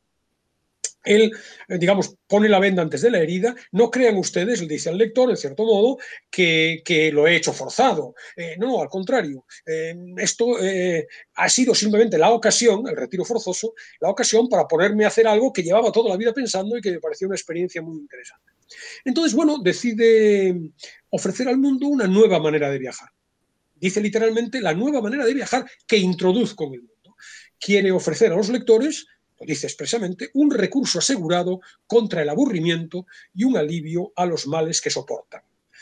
Él, digamos, pone la venda antes de la herida. No crean ustedes, le dice al lector, en cierto modo, que, que lo he hecho forzado. Eh, no, al contrario. Eh, esto eh, ha sido simplemente la ocasión, el retiro forzoso, la ocasión para ponerme a hacer algo que llevaba toda la vida pensando y que me pareció una experiencia muy interesante. Entonces, bueno, decide ofrecer al mundo una nueva manera de viajar. Dice literalmente la nueva manera de viajar que introduzco en el mundo. Quiere ofrecer a los lectores, dice expresamente, un recurso asegurado contra el aburrimiento y un alivio a los males que soportan.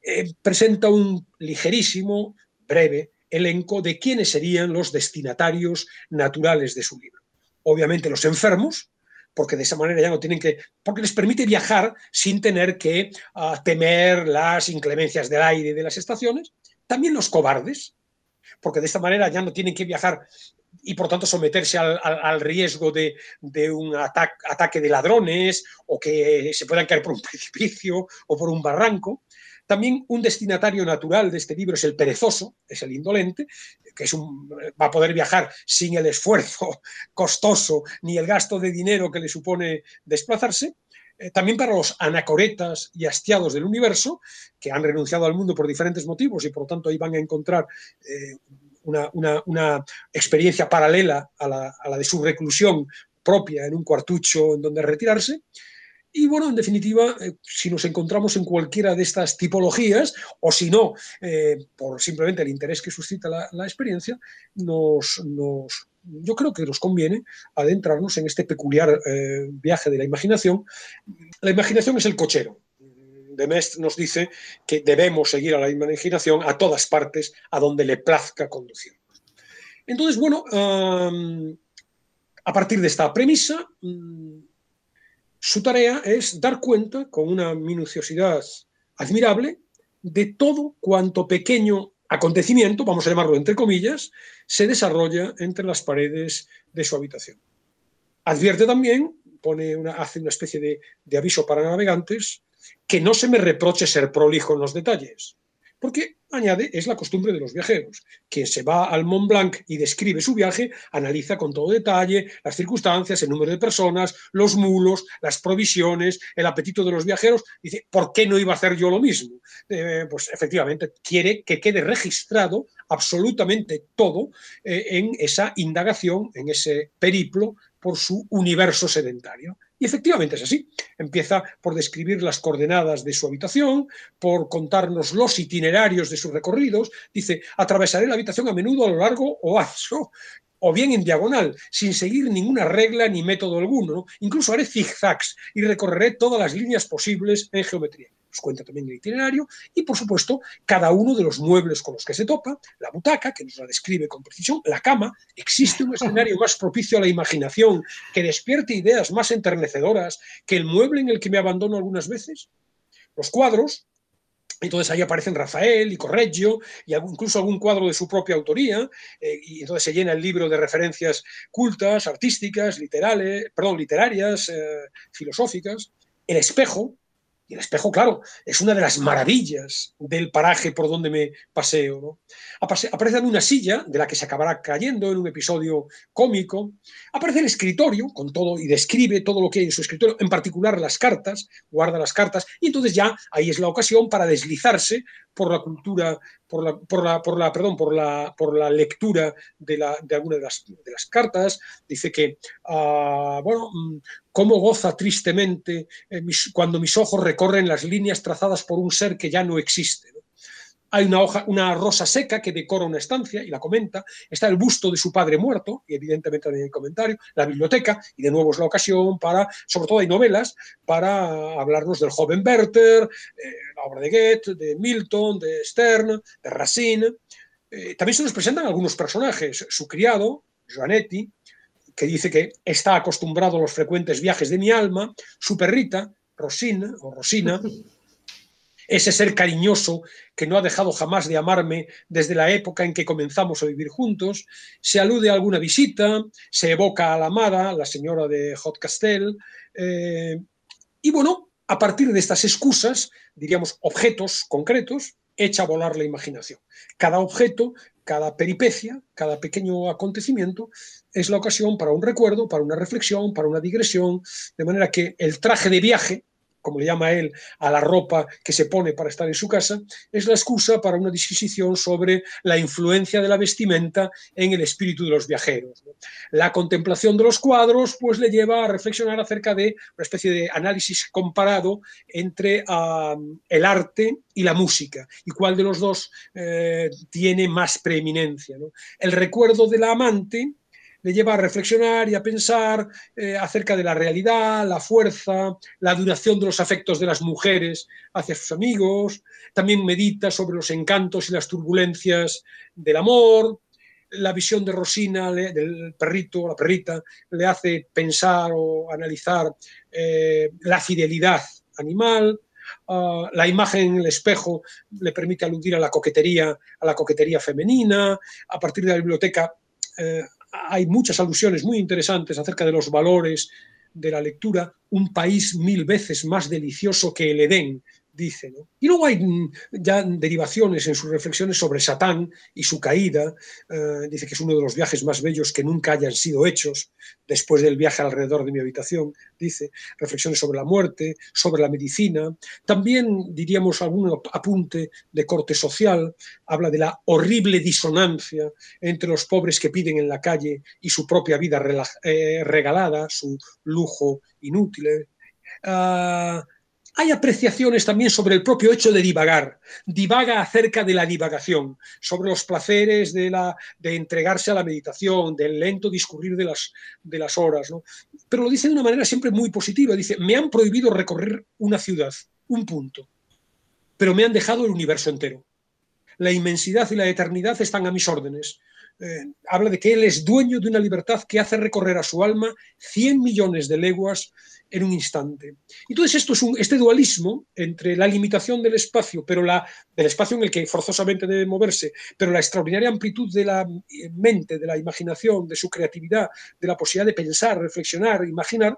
eh, presenta un ligerísimo, breve elenco de quiénes serían los destinatarios naturales de su libro. Obviamente los enfermos, porque de esa manera ya no tienen que, porque les permite viajar sin tener que uh, temer las inclemencias del aire y de las estaciones. También los cobardes, porque de esta manera ya no tienen que viajar y por tanto someterse al, al, al riesgo de, de un ataque, ataque de ladrones o que se puedan caer por un precipicio o por un barranco. También un destinatario natural de este libro es el perezoso, es el indolente, que es un, va a poder viajar sin el esfuerzo costoso ni el gasto de dinero que le supone desplazarse. Eh, también para los anacoretas y hastiados del universo, que han renunciado al mundo por diferentes motivos y por lo tanto ahí van a encontrar eh, una, una, una experiencia paralela a la, a la de su reclusión propia en un cuartucho en donde retirarse. Y bueno, en definitiva, eh, si nos encontramos en cualquiera de estas tipologías, o si no, eh, por simplemente el interés que suscita la, la experiencia, nos, nos, yo creo que nos conviene adentrarnos en este peculiar eh, viaje de la imaginación. La imaginación es el cochero. De Maistre nos dice que debemos seguir a la imaginación a todas partes, a donde le plazca conducir. Entonces, bueno, um, a partir de esta premisa, um, su tarea es dar cuenta, con una minuciosidad admirable, de todo cuanto pequeño acontecimiento, vamos a llamarlo entre comillas, se desarrolla entre las paredes de su habitación. Advierte también, pone una, hace una especie de, de aviso para navegantes, que no se me reproche ser prolijo en los detalles, porque, añade, es la costumbre de los viajeros. Quien se va al Mont Blanc y describe su viaje, analiza con todo detalle las circunstancias, el número de personas, los mulos, las provisiones, el apetito de los viajeros. Dice, ¿por qué no iba a hacer yo lo mismo? Eh, pues efectivamente, quiere que quede registrado absolutamente todo eh, en esa indagación, en ese periplo por su universo sedentario. Y efectivamente es así. Empieza por describir las coordenadas de su habitación, por contarnos los itinerarios de sus recorridos. Dice, atravesaré la habitación a menudo a lo largo o ancho, o bien en diagonal, sin seguir ninguna regla ni método alguno, ¿no? Incluso haré zigzags y recorreré todas las líneas posibles en geometría. Nos cuenta también el itinerario y, por supuesto, cada uno de los muebles con los que se topa, la butaca, que nos la describe con precisión, la cama. ¿Existe un escenario más propicio a la imaginación que despierte ideas más enternecedoras que el mueble en el que me abandono algunas veces? Los cuadros. Entonces ahí aparecen Rafael y Correggio y incluso algún cuadro de su propia autoría, eh, y entonces se llena el libro de referencias cultas, artísticas, literales, perdón, literarias, eh, filosóficas. El espejo. Y el espejo, claro, es una de las maravillas del paraje por donde me paseo, ¿no? Aparece una silla de la que se acabará cayendo en un episodio cómico. Aparece el escritorio con todo y describe todo lo que hay en su escritorio, en particular las cartas, guarda las cartas, y entonces ya ahí es la ocasión para deslizarse por la cultura, por la, por la, por la, perdón, por la, por la lectura de, la, de alguna de las, de las cartas. Dice que, uh, bueno, cómo goza tristemente eh, mis, cuando mis ojos recorren las líneas trazadas por un ser que ya no existe, ¿no? Hay una, hoja, una rosa seca que decora una estancia y la comenta. Está el busto de su padre muerto, y evidentemente también hay comentario. La biblioteca, y de nuevo es la ocasión para, sobre todo hay novelas, para hablarnos del joven Werther, eh, la obra de Goethe, de Milton, de Stern, de Racine. Eh, también se nos presentan algunos personajes. Su criado, Joanetti, que dice que está acostumbrado a los frecuentes viajes de mi alma. Su perrita, Rosina, o Rosina, ese ser cariñoso que no ha dejado jamás de amarme desde la época en que comenzamos a vivir juntos. Se alude a alguna visita, se evoca a la amada, la señora de Hot-Castel, eh, y bueno, a partir de estas excusas, diríamos objetos concretos, echa a volar la imaginación. Cada objeto, cada peripecia, cada pequeño acontecimiento es la ocasión para un recuerdo, para una reflexión, para una digresión, de manera que el traje de viaje, como le llama él a la ropa que se pone para estar en su casa, es la excusa para una disquisición sobre la influencia de la vestimenta en el espíritu de los viajeros. La contemplación de los cuadros pues le lleva a reflexionar acerca de una especie de análisis comparado entre uh, el arte y la música, y cuál de los dos eh, tiene más preeminencia, ¿no? El recuerdo de la amante le lleva a reflexionar y a pensar eh, acerca de la realidad, la fuerza, la duración de los afectos de las mujeres hacia sus amigos. También medita sobre los encantos y las turbulencias del amor. La visión de Rosina, le, del perrito, la perrita, le hace pensar o analizar eh, la fidelidad animal. Uh, la imagen en el espejo le permite aludir a la coquetería, a la coquetería femenina. A partir de la biblioteca eh, hay muchas alusiones muy interesantes acerca de los valores de la lectura. Un país mil veces más delicioso que el Edén, dice, ¿no? Y luego hay ya derivaciones en sus reflexiones sobre Satán y su caída. Uh, dice que es uno de los viajes más bellos que nunca hayan sido hechos, después del viaje alrededor de mi habitación, dice. Reflexiones sobre la muerte, sobre la medicina. También diríamos algún apunte de corte social. Habla de la horrible disonancia entre los pobres que piden en la calle y su propia vida eh, regalada, su lujo inútil. Uh, Hay apreciaciones también sobre el propio hecho de divagar. Divaga acerca de la divagación, sobre los placeres de, la, de entregarse a la meditación, del lento discurrir de las, de las horas, ¿no? Pero lo dice de una manera siempre muy positiva. Dice, me han prohibido recorrer una ciudad, un punto, pero me han dejado el universo entero. La inmensidad y la eternidad están a mis órdenes. Eh, habla de que él es dueño de una libertad que hace recorrer a su alma cien millones de leguas en un instante. Entonces esto es un, este dualismo entre la limitación del espacio, pero la, del espacio en el que forzosamente debe moverse, pero la extraordinaria amplitud de la mente, de la imaginación, de su creatividad, de la posibilidad de pensar, reflexionar, imaginar,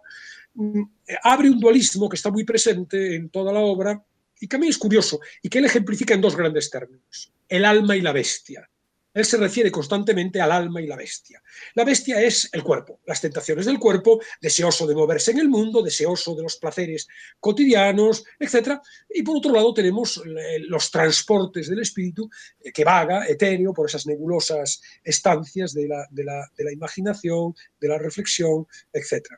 eh, abre un dualismo que está muy presente en toda la obra y que a mí es curioso, y que él ejemplifica en dos grandes términos, el alma y la bestia. Él se refiere constantemente al alma y la bestia. La bestia es el cuerpo, las tentaciones del cuerpo, deseoso de moverse en el mundo, deseoso de los placeres cotidianos, etcétera. Y por otro lado tenemos los transportes del espíritu que vaga, etéreo, por esas nebulosas estancias de la, de la, de la imaginación, de la reflexión, etcétera.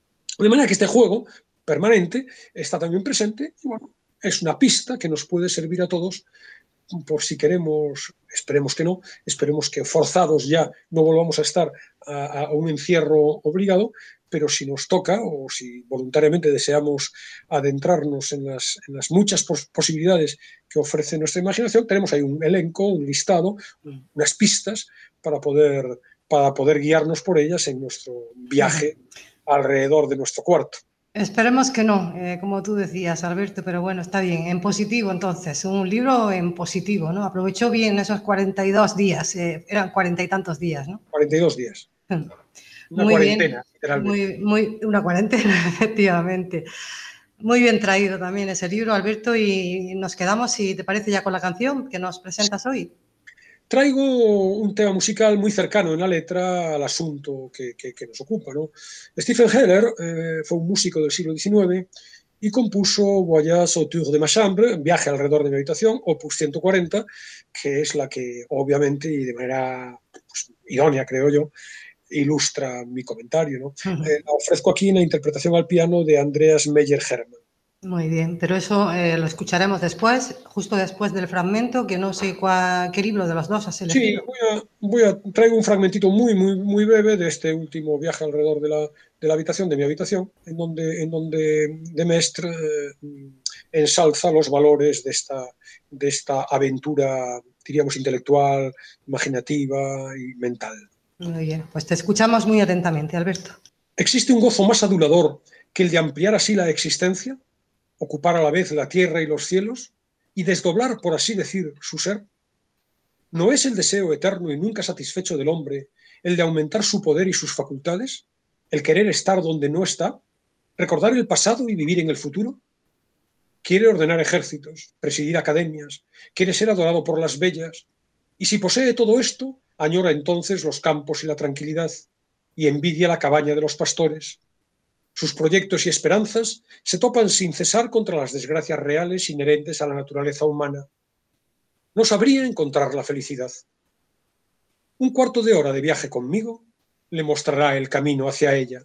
De manera que este juego permanente está también presente y bueno, es una pista que nos puede servir a todos por si queremos, esperemos que no, esperemos que forzados ya no volvamos a estar a, a un encierro obligado, pero si nos toca o si voluntariamente deseamos adentrarnos en las, en las muchas pos posibilidades que ofrece nuestra imaginación, tenemos ahí un elenco, un listado, un, unas pistas para poder, para poder guiarnos por ellas en nuestro viaje alrededor de nuestro cuarto. Esperemos que no, eh, como tú decías, Alberto, pero bueno, está bien, en positivo entonces, un libro en positivo, ¿no? Aprovechó bien esos cuarenta y dos días, eh, eran cuarenta y tantos días, ¿no? cuarenta y dos días. Una muy cuarentena, bien, literalmente. Muy, muy, una cuarentena, efectivamente. Muy bien traído también ese libro, Alberto, y nos quedamos, si te parece, ya con la canción que nos presentas hoy. Traigo un tema musical muy cercano en la letra al asunto que, que, que nos ocupa, ¿no? Stephen Heller eh, fue un músico del siglo diecinueve y compuso Voyage autour de ma chambre, Viaje alrededor de mi habitación, opus ciento cuarenta, que es la que obviamente y de manera pues, idónea, creo yo, ilustra mi comentario, ¿no? Uh-huh. eh, la ofrezco aquí en la interpretación al piano de Andreas Meyer-Hermann. Muy bien, pero eso eh, lo escucharemos después, justo después del fragmento, que no sé cuál, qué libro de los dos has elegido. Sí, voy a, voy a, traigo un fragmentito muy, muy, muy breve de este último viaje alrededor de la, de la habitación, de mi habitación, en donde, en donde de Maistre eh, ensalza los valores de esta, de esta aventura, diríamos, intelectual, imaginativa y mental. Muy bien, pues te escuchamos muy atentamente, Alberto. ¿Existe un gozo más adulador que el de ampliar así la existencia, ocupar a la vez la tierra y los cielos, y desdoblar, por así decir, su ser? ¿No es el deseo eterno y nunca satisfecho del hombre el de aumentar su poder y sus facultades? ¿El querer estar donde no está? ¿Recordar el pasado y vivir en el futuro? Quiere ordenar ejércitos, presidir academias, quiere ser adorado por las bellas, y si posee todo esto, añora entonces los campos y la tranquilidad, y envidia la cabaña de los pastores. Sus proyectos y esperanzas se topan sin cesar contra las desgracias reales inherentes a la naturaleza humana. No sabría encontrar la felicidad. Un cuarto de hora de viaje conmigo le mostrará el camino hacia ella.